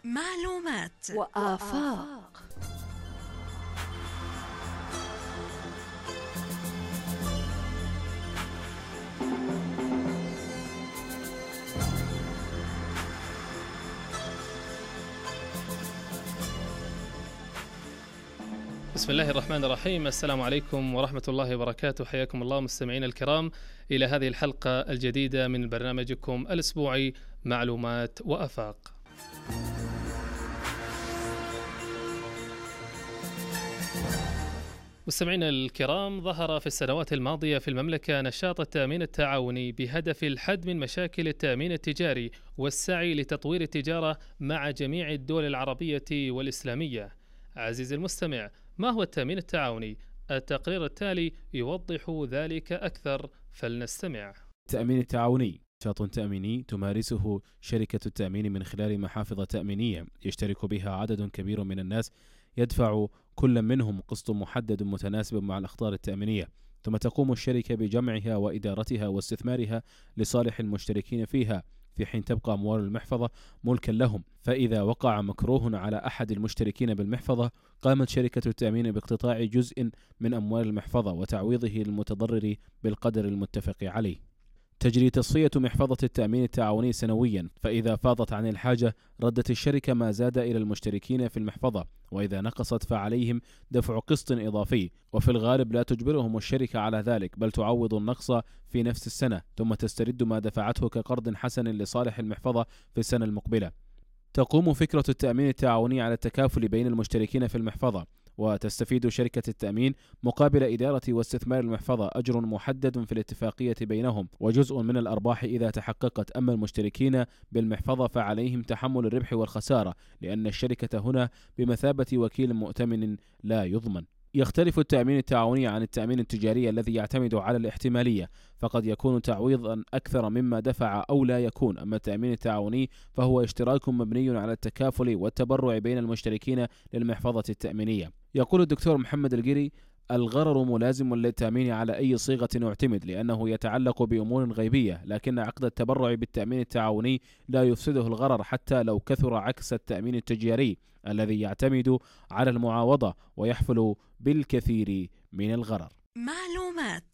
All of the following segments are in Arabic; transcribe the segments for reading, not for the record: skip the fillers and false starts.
معلومات وآفاق. بسم الله الرحمن الرحيم. السلام عليكم ورحمة الله وبركاته. حياكم الله مستمعين الكرام إلى هذه الحلقة الجديدة من برنامجكم الأسبوعي معلومات وآفاق. مستمعينا الكرام، ظهر في السنوات الماضية في المملكة نشاط التأمين التعاوني بهدف الحد من مشاكل التأمين التجاري والسعي لتطوير التجارة مع جميع الدول العربية والإسلامية. عزيزي المستمع، ما هو التأمين التعاوني؟ التقرير التالي يوضح ذلك أكثر، فلنستمع. التأمين التعاوني نشاط تأميني تمارسه شركة التأمين من خلال محافظ تأمينية يشترك بها عدد كبير من الناس، يدفع كل منهم قسط محدد متناسب مع الأخطار التأمينية، ثم تقوم الشركة بجمعها وإدارتها واستثمارها لصالح المشتركين فيها، في حين تبقى أموال المحفظة ملكا لهم. فإذا وقع مكروه على أحد المشتركين بالمحفظة، قامت شركة التأمين باقتطاع جزء من أموال المحفظة وتعويضه للمتضرر بالقدر المتفق عليه. تجري تصفية محفظة التأمين التعاوني سنويا، فإذا فاضت عن الحاجة ردت الشركة ما زاد إلى المشتركين في المحفظة، وإذا نقصت فعليهم دفع قسط إضافي، وفي الغالب لا تجبرهم الشركة على ذلك، بل تعوض النقص في نفس السنة، ثم تسترد ما دفعته كقرض حسن لصالح المحفظة في السنة المقبلة. تقوم فكرة التأمين التعاوني على التكافل بين المشتركين في المحفظة، وتستفيد شركة التأمين مقابل إدارة واستثمار المحفظة أجر محدد في الاتفاقية بينهم، وجزء من الأرباح إذا تحققت. أما المشتركين بالمحفظة فعليهم تحمل الربح والخسارة، لأن الشركة هنا بمثابة وكيل مؤتمن لا يضمن. يختلف التأمين التعاوني عن التأمين التجاري الذي يعتمد على الاحتمالية، فقد يكون تعويضا أكثر مما دفع أو لا يكون. أما التأمين التعاوني فهو اشتراك مبني على التكافل والتبرع بين المشتركين للمحفظة التأمينية. يقول الدكتور محمد القري: الغرر ملازم للتأمين على أي صيغة يعتمد، لأنه يتعلق بأمور غيبية، لكن عقد التبرع بالتأمين التعاوني لا يفسده الغرر حتى لو كثر، عكس التأمين التجاري الذي يعتمد على المعاوضة ويحفل بالكثير من الغرر. معلومات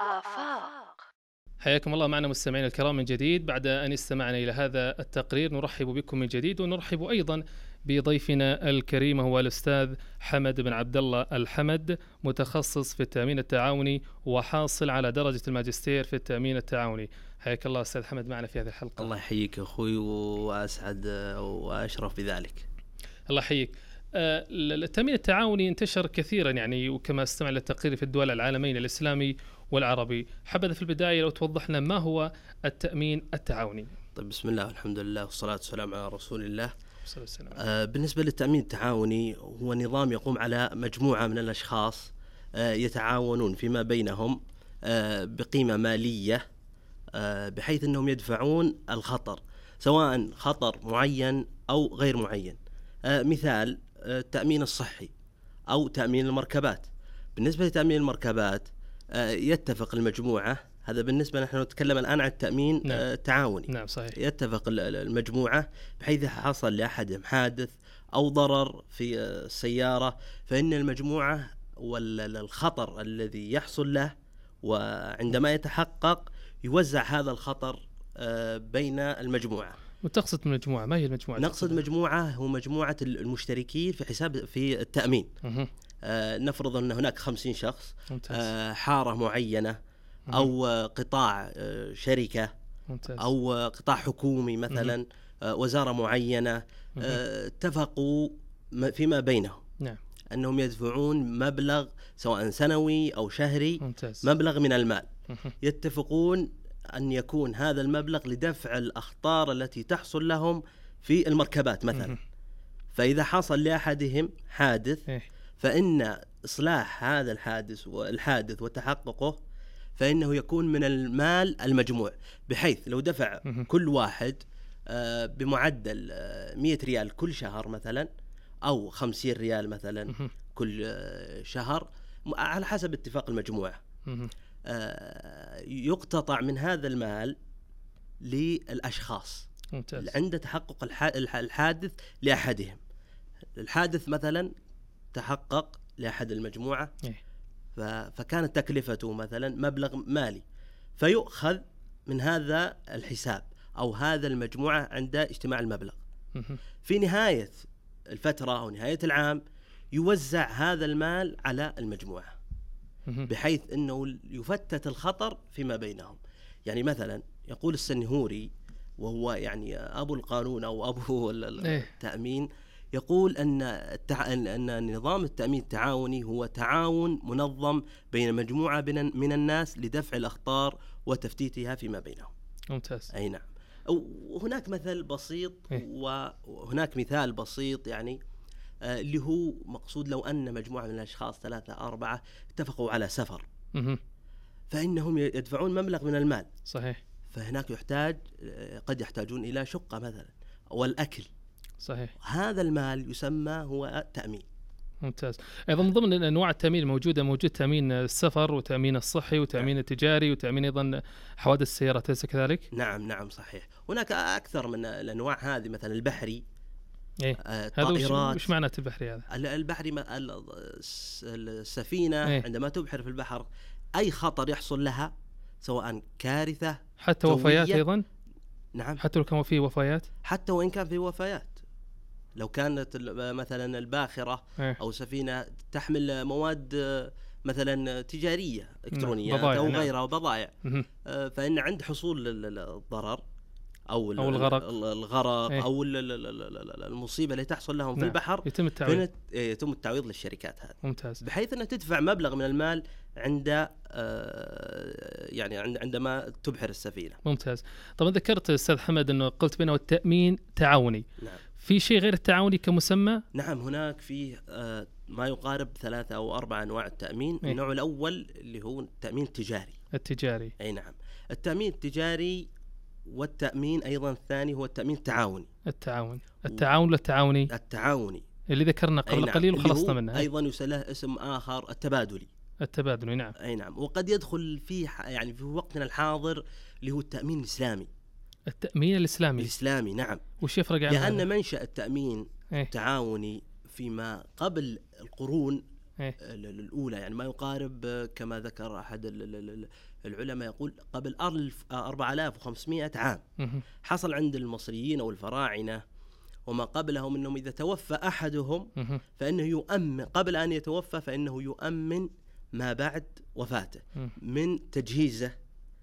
وآفاق. حياكم الله معنا مستمعين الكرام من جديد. بعد أن استمعنا إلى هذا التقرير نرحب بكم من جديد، ونرحب أيضا بضيفنا الكريم، هو الأستاذ حمد بن عبد الله الحمد، متخصص في التأمين التعاوني وحاصل على درجة الماجستير في التأمين التعاوني. حياك الله أستاذ حمد معنا في هذه الحلقة. الله يحييك أخوي، وأسعد وأشرف بذلك. الله يحييك. التأمين التعاوني انتشر كثيرا يعني، وكما استمع للتقرير في الدول العالمين الإسلامي والعربي. حبذا في البداية لو توضح لنا ما هو التأمين التعاوني. طيب، بسم الله والحمد لله والصلاة والسلام على رسول الله. بالنسبة للتأمين التعاوني، هو نظام يقوم على مجموعة من الأشخاص يتعاونون فيما بينهم بقيمة مالية، بحيث أنهم يدفعون الخطر، سواء خطر معين أو غير معين. مثال التأمين الصحي أو تأمين المركبات. بالنسبة لتأمين المركبات يتفق المجموعة، هذا بالنسبة نحن نتكلم الآن عن التأمين التعاوني. نعم صحيح. يتفق المجموعة بحيث حصل لأحدهم حادث أو ضرر في السيارة، فإن المجموعة والخطر الذي يحصل له، وعندما يتحقق يوزع هذا الخطر بين المجموعة. وتقصد المجموعة، ما هي المجموعة؟ نقصد مجموعة هو مجموعة المشتركين في التأمين. نفرض أن هناك 50 شخص، حارة معينة أو قطاع شركة، أو قطاع حكومي مثلا، وزارة معينة، اتفقوا فيما بينهم أنهم يدفعون مبلغ سواء سنوي أو شهري، مبلغ من المال. يتفقون أن يكون هذا المبلغ لدفع الأخطار التي تحصل لهم في المركبات مثلا. فإذا حصل لأحدهم حادث، فإن إصلاح هذا الحادث وتحققه فإنه يكون من المال المجموع، بحيث لو دفع كل واحد بمعدل 100 ريال كل شهر مثلا، أو 50 ريال مثلا كل شهر، على حسب اتفاق المجموعة، يقتطع من هذا المال للأشخاص ممتاز. عند تحقق الحادث لأحدهم. الحادث مثلا تحقق لأحد المجموعة فكانت تكلفته مثلا مبلغ مالي، فيؤخذ من هذا الحساب أو هذا المجموعة عند اجتماع المبلغ. في نهاية الفترة أو نهاية العام يوزع هذا المال على المجموعة بحيث أنه يفتت الخطر فيما بينهم. يعني مثلا يقول السنهوري وهو يعني أبو القانون أو أبو التأمين، يقول أن نظام التأمين التعاوني هو تعاون منظم بين مجموعة من الناس لدفع الأخطار وتفتيتها فيما بينهم. ممتاز. أي نعم. وهناك مثل بسيط وهناك مثال بسيط يعني اللي هو مقصود لو أن مجموعة من الأشخاص 3 4 اتفقوا على سفر فإنهم يدفعون مبلغ من المال. صحيح. فهناك قد يحتاجون إلى شقة مثلا والأكل. صحيح. هذا المال يسمى هو تأمين. ممتاز. أيضا من ضمن أنواع التأمين الموجودة موجود تأمين السفر وتأمين الصحي وتأمين التجاري وتأمين أيضا حوادث السيارة، أليس كذلك؟ نعم صحيح. هناك أكثر من الأنواع هذه، مثلا البحري. هذا وش معنى البحري هذا؟ البحري السفينة عندما تبحر في البحر أي خطر يحصل لها سواء كارثة حتى وفيات أيضا. نعم. حتى لو كان فيه وفيات، حتى وإن كان فيه وفيات، لو كانت مثلا الباخرة أو سفينة تحمل مواد مثلا تجارية إلكترونيات أو غيرها وبضائع، فإن عند حصول الضرر أو الغرق أو المصيبة اللي تحصل لهم في البحر يتم التعويض للشركات هذه. ممتاز. بحيث أنها تدفع مبلغ من المال عندما تبحر السفينة. ممتاز. طبعا ذكرت أستاذ حمد أنه قلت بأنه التأمين تعاوني. نعم. في شيء غير التعاوني كمسمى؟ نعم، هناك فيه ما يقارب 3 أو 4 أنواع التأمين. النوع الأول اللي هو التأمين التجاري. أي نعم. التأمين التجاري والتأمين أيضا الثاني هو التأمين التعاوني. التعاون التعاوني اللي ذكرنا قبل قليل وخلصنا منه. أيضا يسمى اسم آخر التبادلي. نعم. أي نعم. وقد يدخل فيه يعني في وقتنا الحاضر اللي هو التأمين الإسلامي. التأمين الإسلامي. نعم. وش يفرق عنه؟ لأن منشأ التأمين التعاوني فيما قبل القرون الأولى، يعني ما يقارب كما ذكر أحد العلماء يقول قبل 4500 عام، حصل عند المصريين أو الفراعنة وما قبلهم أنهم إذا توفى أحدهم فإنه يؤمن قبل أن يتوفى، فإنه يؤمن ما بعد وفاته من تجهيزه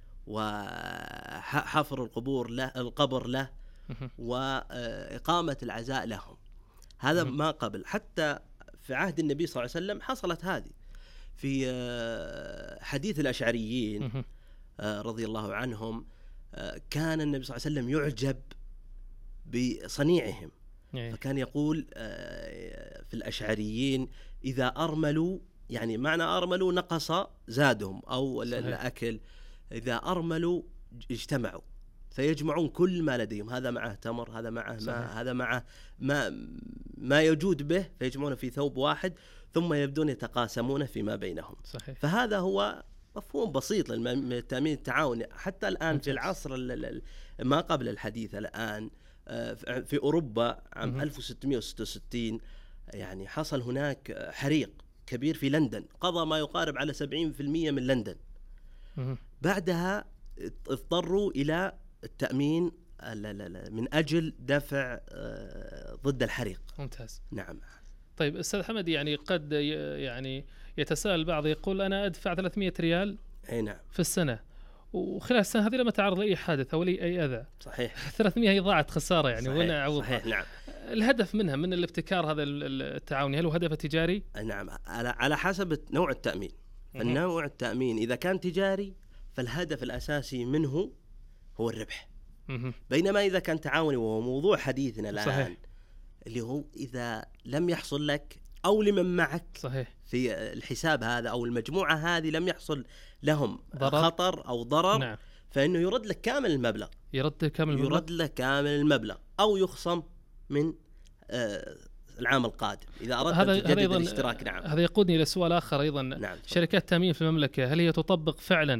وحفر القبر له وإقامة العزاء لهم. هذا ما قبل. حتى في عهد النبي صلى الله عليه وسلم حصلت هذه في حديث الأشعريين رضي الله عنهم. كان النبي صلى الله عليه وسلم يعجب بصنيعهم، فكان يقول في الأشعريين إذا أرملوا، يعني معنى أرملوا نقص زادهم أو الأكل، إذا أرملوا اجتمعوا فيجمعون كل ما لديهم، هذا معه تمر، هذا معه ماء، هذا معه ما يجود به، فيجمعونه في ثوب واحد ثم يبدون يتقاسمونه فيما بينهم. صحيح. فهذا هو مفهوم بسيط للتأمين التعاوني. حتى الآن في العصر ما قبل الحديث الآن في أوروبا عام 1666 يعني حصل هناك حريق كبير في لندن، قضى ما يقارب على 70% من لندن. بعدها اضطروا إلى التأمين من أجل دفع ضد الحريق. ممتاز. نعم. طيب أستاذ حمد، يعني قد يعني يتساءل البعض يقول أنا أدفع 300 ريال نعم في السنة، وخلال السنة هذه لما تعرض لأي حادث أو أي أذى. صحيح. 300 هي ضاعت خسارة يعني، وأنا أعوضها. صحيح. نعم. الهدف منها من الابتكار هذا التعاوني، هل هو هدف تجاري؟ نعم، على حسب نوع التأمين. النوع التأمين إذا كان تجاري فالهدف الأساسي منه هو الربح. بينما إذا كان تعاوني وهو موضوع حديثنا الآن، صحيح، اللي هو إذا لم يحصل لك أو لمن معك، صحيح، في الحساب هذا أو المجموعة هذه لم يحصل لهم خطر أو ضرر، نعم، فإنه يرد لك كامل المبلغ. يرد لك كامل المبلغ أو يخصم من العام القادم إذا أردت أن تجدد الاشتراك. نعم. هذا يقودني إلى سؤال آخر أيضا. نعم. شركات التأمين في المملكة هل هي تطبق فعلا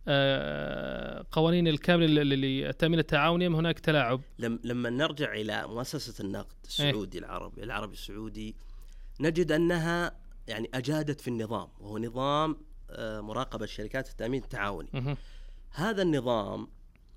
قوانين الكاملة للتأمين التعاوني أم هناك تلاعب؟ لما نرجع إلى مؤسسة النقد السعودي العربي السعودي نجد أنها يعني أجادت في النظام، وهو نظام مراقبة شركات التأمين التعاوني. هذا النظام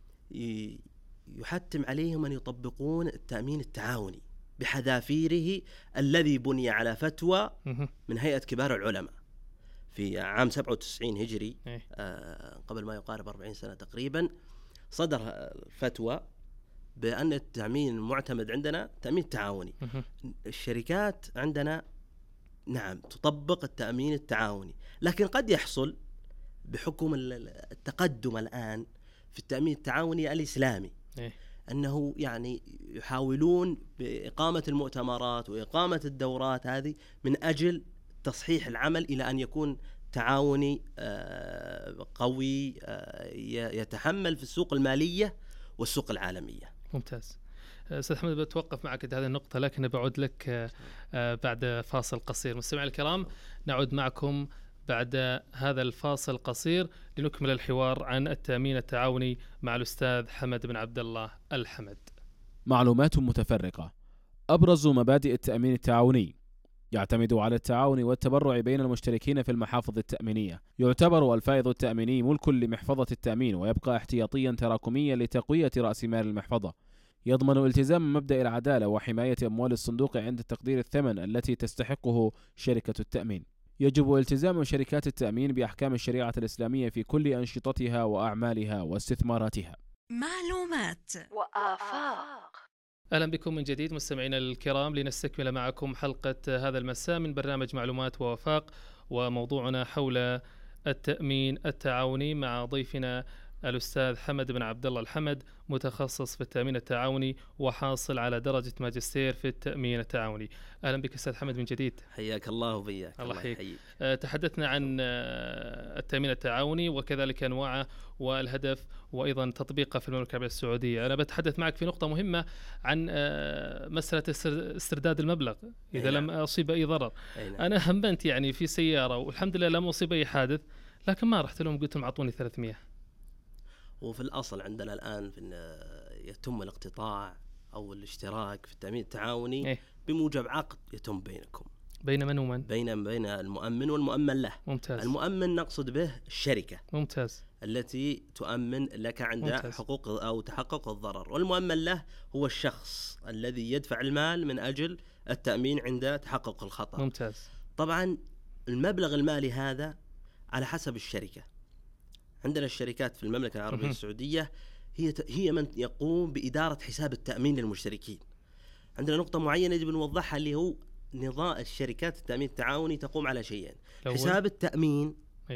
يحتم عليهم أن يطبقون التأمين التعاوني بحذافيره الذي بني على فتوى من هيئة كبار العلماء في عام 97 هجري، قبل ما يقارب 40 سنة تقريبا، صدر فتوى بأن التأمين المعتمد عندنا تأمين تعاوني. الشركات عندنا نعم تطبق التأمين التعاوني، لكن قد يحصل بحكم التقدم الآن في التأمين التعاوني الإسلامي أنه يعني يحاولون بإقامة المؤتمرات وإقامة الدورات هذه من أجل تصحيح العمل إلى أن يكون تعاوني قوي يتحمل في السوق المالية والسوق العالمية. ممتاز. أستاذ حمد بتوقف معك هذه النقطة، لكن بعود لك بعد فاصل قصير. مستمعي الكرام، نعود معكم بعد هذا الفاصل القصير لنكمل الحوار عن التأمين التعاوني مع الأستاذ حمد بن عبد الله الحمد. معلومات متفرقة. أبرز مبادئ التأمين التعاوني: يعتمد على التعاون والتبرع بين المشتركين في المحافظ التأمينية. يعتبر الفائض التأميني ملك لمحفظة التأمين، ويبقى احتياطيا تراكميا لتقوية رأس مال المحفظة. يضمن التزام مبدأ العدالة وحماية أموال الصندوق عند تقدير الثمن التي تستحقه شركة التأمين. يجب التزام شركات التأمين بأحكام الشريعة الإسلامية في كل أنشطتها وأعمالها واستثماراتها. معلومات وآفاق. أهلا بكم من جديد مستمعينا الكرام، لنستكمل معكم حلقة هذا المساء من برنامج معلومات وآفاق، وموضوعنا حول التأمين التعاوني مع ضيفنا الأستاذ حمد بن عبد الله الحمد، متخصص في التأمين التعاوني وحاصل على درجة ماجستير في التأمين التعاوني. أهلا بك أستاذ حمد من جديد. حياك الله وبياك. الله يحييك. تحدثنا عن التأمين التعاوني وكذلك أنواعه والهدف وأيضا تطبيقه في المملكة العربية السعودية. أنا بتحدث معك في نقطة مهمة عن مسألة استرداد المبلغ إذا لم أصيب أي ضرر. أنا همنت يعني في سيارة والحمد لله لم أصيب أي حادث، لكن ما رحت لهم قلت لهم أعطوني 300. وفي الأصل عندنا الآن يتم الاقتطاع أو الاشتراك في التأمين التعاوني بموجب عقد يتم بينكم. بين من ومن؟ بين المؤمن والمؤمن له. ممتاز. المؤمن نقصد به الشركة. ممتاز. التي تؤمن لك عند حقوق أو تحقق الضرر، والمؤمن له هو الشخص الذي يدفع المال من أجل التأمين عند تحقق الخطأ. ممتاز. طبعا المبلغ المالي هذا على حسب الشركة. عندنا الشركات في المملكة العربية السعودية هي من يقوم بإدارة حساب التأمين للمشتركين. عندنا نقطة معينة يجب نوضحها، اللي هو نظام الشركات التأمين التعاوني تقوم على شيئين: حساب التأمين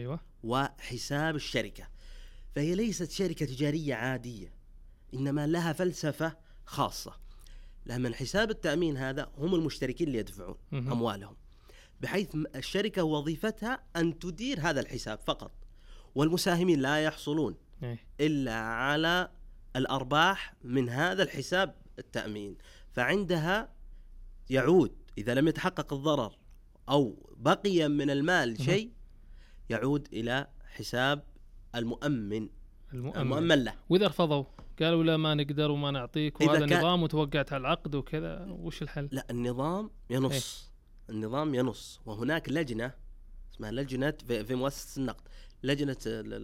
وحساب الشركة. فهي ليست شركة تجارية عادية، إنما لها فلسفة خاصة. لما حساب التأمين هذا هم المشتركين اللي يدفعون أموالهم، بحيث الشركة وظيفتها أن تدير هذا الحساب فقط، والمساهمين لا يحصلون إلا على الأرباح من هذا الحساب التأمين. فعندها يعود إذا لم يتحقق الضرر أو بقي من المال شيء يعود إلى حساب المؤمن له. وإذا رفضوا قالوا لا ما نقدر وما نعطيك وهذا النظام وتوقعت على العقد وكذا، وش الحل؟ لا، النظام ينص. النظام ينص، وهناك لجنة اسمها لجنة في مؤسسة النقد، لجنة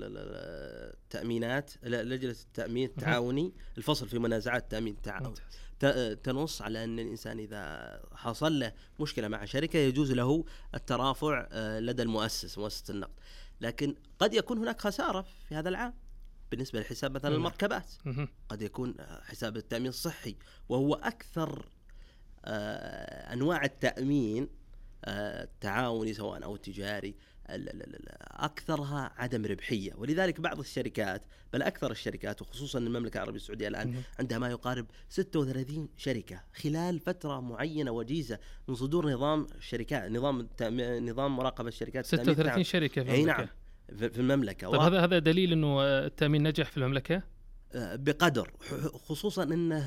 التأمينات، لجنة التأمين التعاوني، الفصل في منازعات التأمين التعاوني، تنص على أن الإنسان إذا حصل له مشكلة مع شركة يجوز له الترافع لدى مؤسسة النقد. لكن قد يكون هناك خسارة في هذا العام بالنسبة لحساب مثلا المركبات، قد يكون حساب التأمين الصحي، وهو أكثر أنواع التأمين التعاوني سواء أو التجاري أكثرها عدم ربحية. ولذلك بعض الشركات، بل أكثر الشركات وخصوصا المملكة العربية السعودية الآن عندها ما يقارب 36 شركة خلال فترة معينة وجيزة من صدور نظام الشركات، نظام مراقبة الشركات. 36 شركة في المملكة. نعم في المملكة. طب هذا دليل أنه التأمين نجح في المملكة بقدر، خصوصا أنه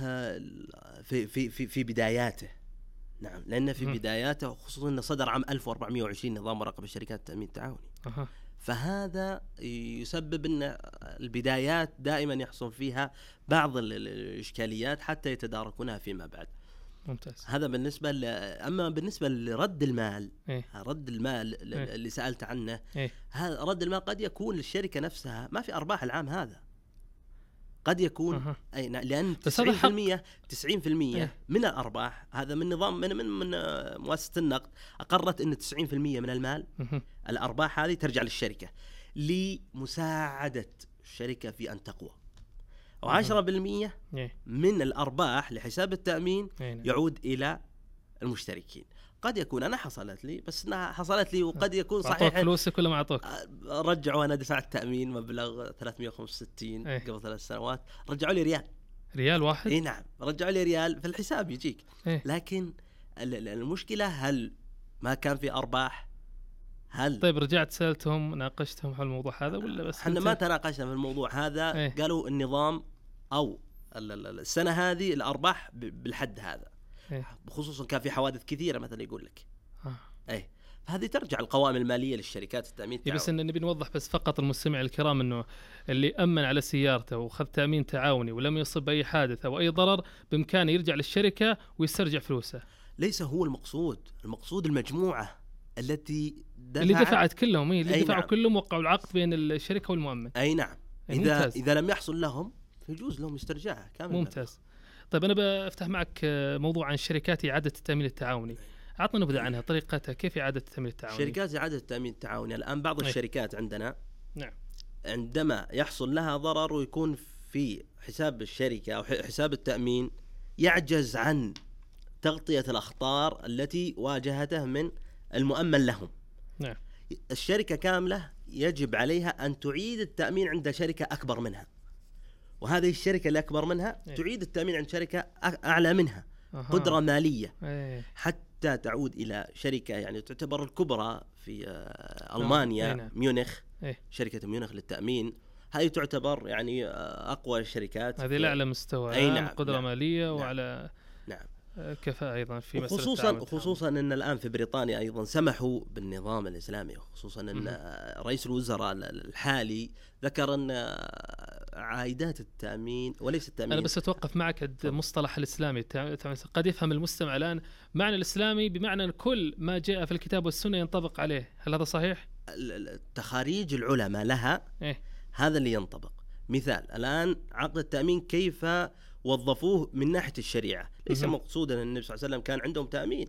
في بداياته. نعم، لأن في بداياته، خصوصا أنه صدر عام 1420 نظام مراقبة الشركات التأمين التعاوني. فهذا يسبب أن البدايات دائما يحصل فيها بعض الإشكاليات حتى يتداركونها فيما بعد. ممتاز. هذا بالنسبة أما بالنسبة لرد المال، رد المال اللي سألت عنه، هذا رد المال قد يكون للشركة نفسها ما في أرباح العام هذا، قد يكون لأن 90% من الأرباح هذا من نظام من مؤسسة النقد أقرت أن 90% من المال الأرباح هذه ترجع للشركة لمساعدة الشركة في أن تقوى، و10% من الأرباح لحساب التأمين يعود إلى المشتركين. قد يكون أنا حصلت لي، بس إنها حصلت لي، وقد يكون صحيح أعطوك فلوسك ولا ما أعطوك؟ رجعوا، أنا دفعت تأمين مبلغ 365 قبل 3 سنوات، رجعوا لي ريال واحد. نعم، رجعوا لي ريال في الحساب يجيك. لكن المشكلة هل ما كان في أرباح؟ طيب رجعت سألتهم ناقشتهم حول الموضوع هذا ولا بس؟ احنا ما تناقشنا في الموضوع هذا. قالوا النظام أو السنة هذه الأرباح بالحد هذا، بخصوصا كان في حوادث كثيرة مثلا يقول لك. هذه ترجع القوائم المالية للشركات التأمين. بس إن نبي نوضح بس فقط المستمع الكرام إنه اللي أمن على سيارته وخذ تأمين تعاوني ولم يصب أي حادث أو أي ضرر بإمكانه يرجع للشركة ويسترجع فلوسه. ليس هو المقصود المجموعة اللي دفعت كلهم، اللي دفعوا كلهم وقعوا العقد بين الشركة والمؤمن. أي نعم. إذا لم يحصل لهم يجوز لهم استرجاعها كامل. ممتاز. طيب أنا بفتح معك موضوع عن شركات إعادة التأمين التعاوني. عطنا نبذة عنها، طريقتها كيف إعادة التأمين التعاوني؟ شركات إعادة التأمين التعاوني الآن بعض الشركات عندنا عندما يحصل لها ضرر ويكون في حساب الشركة أو حساب التأمين يعجز عن تغطية الأخطار التي واجهته من المؤمن لهم. الشركة كاملة يجب عليها أن تعيد التأمين عند شركة أكبر منها، وهذه الشركة اللي أكبر منها تعيد التأمين عند شركة أعلى منها قدرة مالية حتى تعود إلى شركة يعني تعتبر الكبرى في ألمانيا، ميونخ. شركة ميونخ للتأمين هذه تعتبر يعني أقوى الشركات، هذه الأعلى مستوى قدرة مالية وعلى كفاءة أيضا في خصوصا أن الآن في بريطانيا أيضا سمحوا بالنظام الإسلامي، خصوصا أن رئيس الوزراء الحالي ذكر أن عائدات التأمين وليس التأمين. أنا بس أتوقف معك المصطلح الإسلامي. قد يفهم المستمع الآن معنى الإسلامي بمعنى أن كل ما جاء في الكتاب والسنة ينطبق عليه، هل هذا صحيح؟ تخاريج العلماء لها هذا اللي ينطبق. مثال الآن عقد التأمين كيف وظفوه من ناحية الشريعة، ليس مقصودا أن النبي صلى الله عليه وسلم كان عندهم تأمين،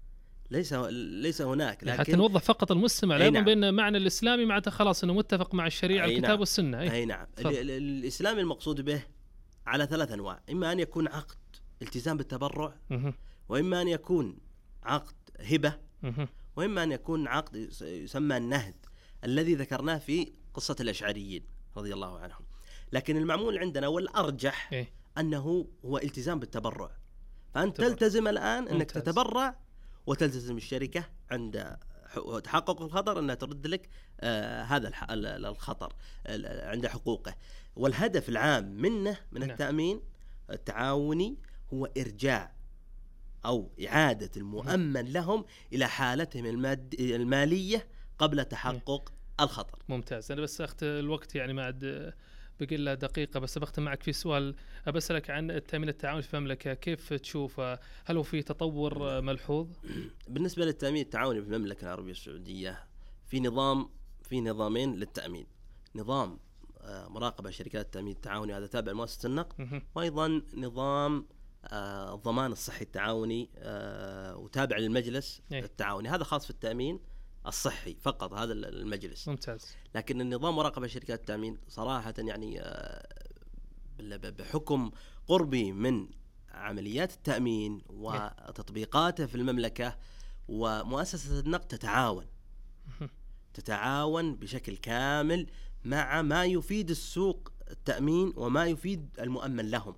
ليس هناك، لكن حتى نوضح فقط المستمع لا يظن بأن معنى الإسلامي معناته خلاص أنه متفق مع الشريعة الكتاب والسنة. أي نعم. الإسلامي المقصود به على 3 أنواع، إما أن يكون عقد التزام بالتبرع، وإما أن يكون عقد هبة، وإما أن يكون عقد يسمى النهد الذي ذكرناه في قصة الأشعريين رضي الله عنهم. لكن المعمول عندنا والأرجح أنه هو التزام بالتبرع، فأنت تلتزم الآن أنك تتبرع وتلتزم الشركة عند تحقق الخطر أنها ترد لك هذا الخطر عند حقوقه. والهدف العام منه من التأمين التعاوني هو إرجاع أو إعادة المؤمن لهم إلى حالتهم المالية قبل تحقق الخطر. ممتاز. أنا بس أخذ الوقت يعني ما عاد بقي له دقيقة، بس بختم معك في سؤال أبسألك عن التأمين التعاوني في المملكة، كيف تشوف؟ هل هو في تطور ملحوظ؟ بالنسبة للتأمين التعاوني في المملكة العربية السعودية في نظامين للتأمين، نظام مراقبة شركات التأمين التعاوني هذا تابع لمؤسسة النقد، وأيضا نظام الضمان الصحي التعاوني وتابع للمجلس التعاوني، هذا خاص في التأمين الصحي فقط هذا المجلس. ممتاز. لكن النظام مراقبة شركات التأمين صراحة يعني بحكم قربي من عمليات التأمين وتطبيقاته في المملكة، ومؤسسة النقد تتعاون بشكل كامل مع ما يفيد السوق التأمين وما يفيد المؤمن لهم،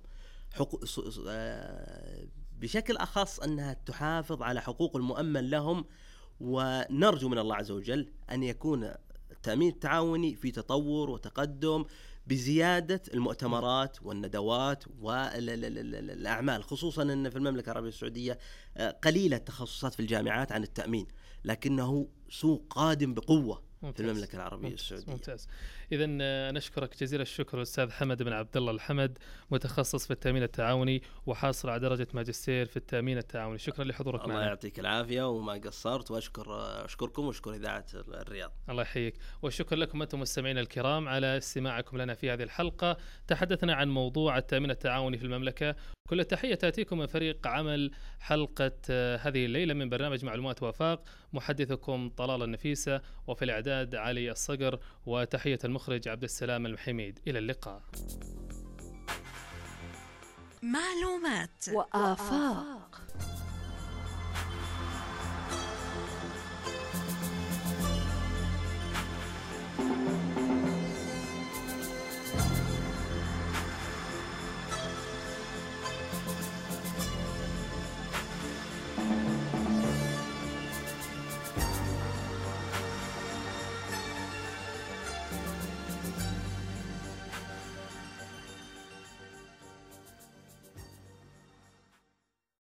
بشكل أخص أنها تحافظ على حقوق المؤمن لهم. ونرجو من الله عز وجل أن يكون التأمين التعاوني في تطور وتقدم بزيادة المؤتمرات والندوات والأعمال، خصوصا أن في المملكة العربية السعودية قليلة التخصصات في الجامعات عن التأمين، لكنه سوق قادم بقوة في المملكة العربية السعودية. ممتاز. إذا نشكرك جزيل الشكر الأستاذ حمد بن عبد الله الحمد، متخصص في التأمين التعاوني وحاصل على درجة ماجستير في التأمين التعاوني. شكرا لحضورك معنا. الله يعطيك العافية وما قصرت، وأشكركم وأشكر إذاعة الرياض. الله يحييك، والشكر لكم أنتم مستمعين الكرام على استماعكم لنا في هذه الحلقة. تحدثنا عن موضوع التأمين التعاوني في المملكة. كل التحية تأتيكم من فريق عمل حلقة هذه الليلة من برنامج معلومات وآفاق، محدثكم طلال النفيسة، وفي الإعداد علي الصقر، وتحية المخرج عبد السلام المحميد. إلى اللقاء. معلومات وآفاق.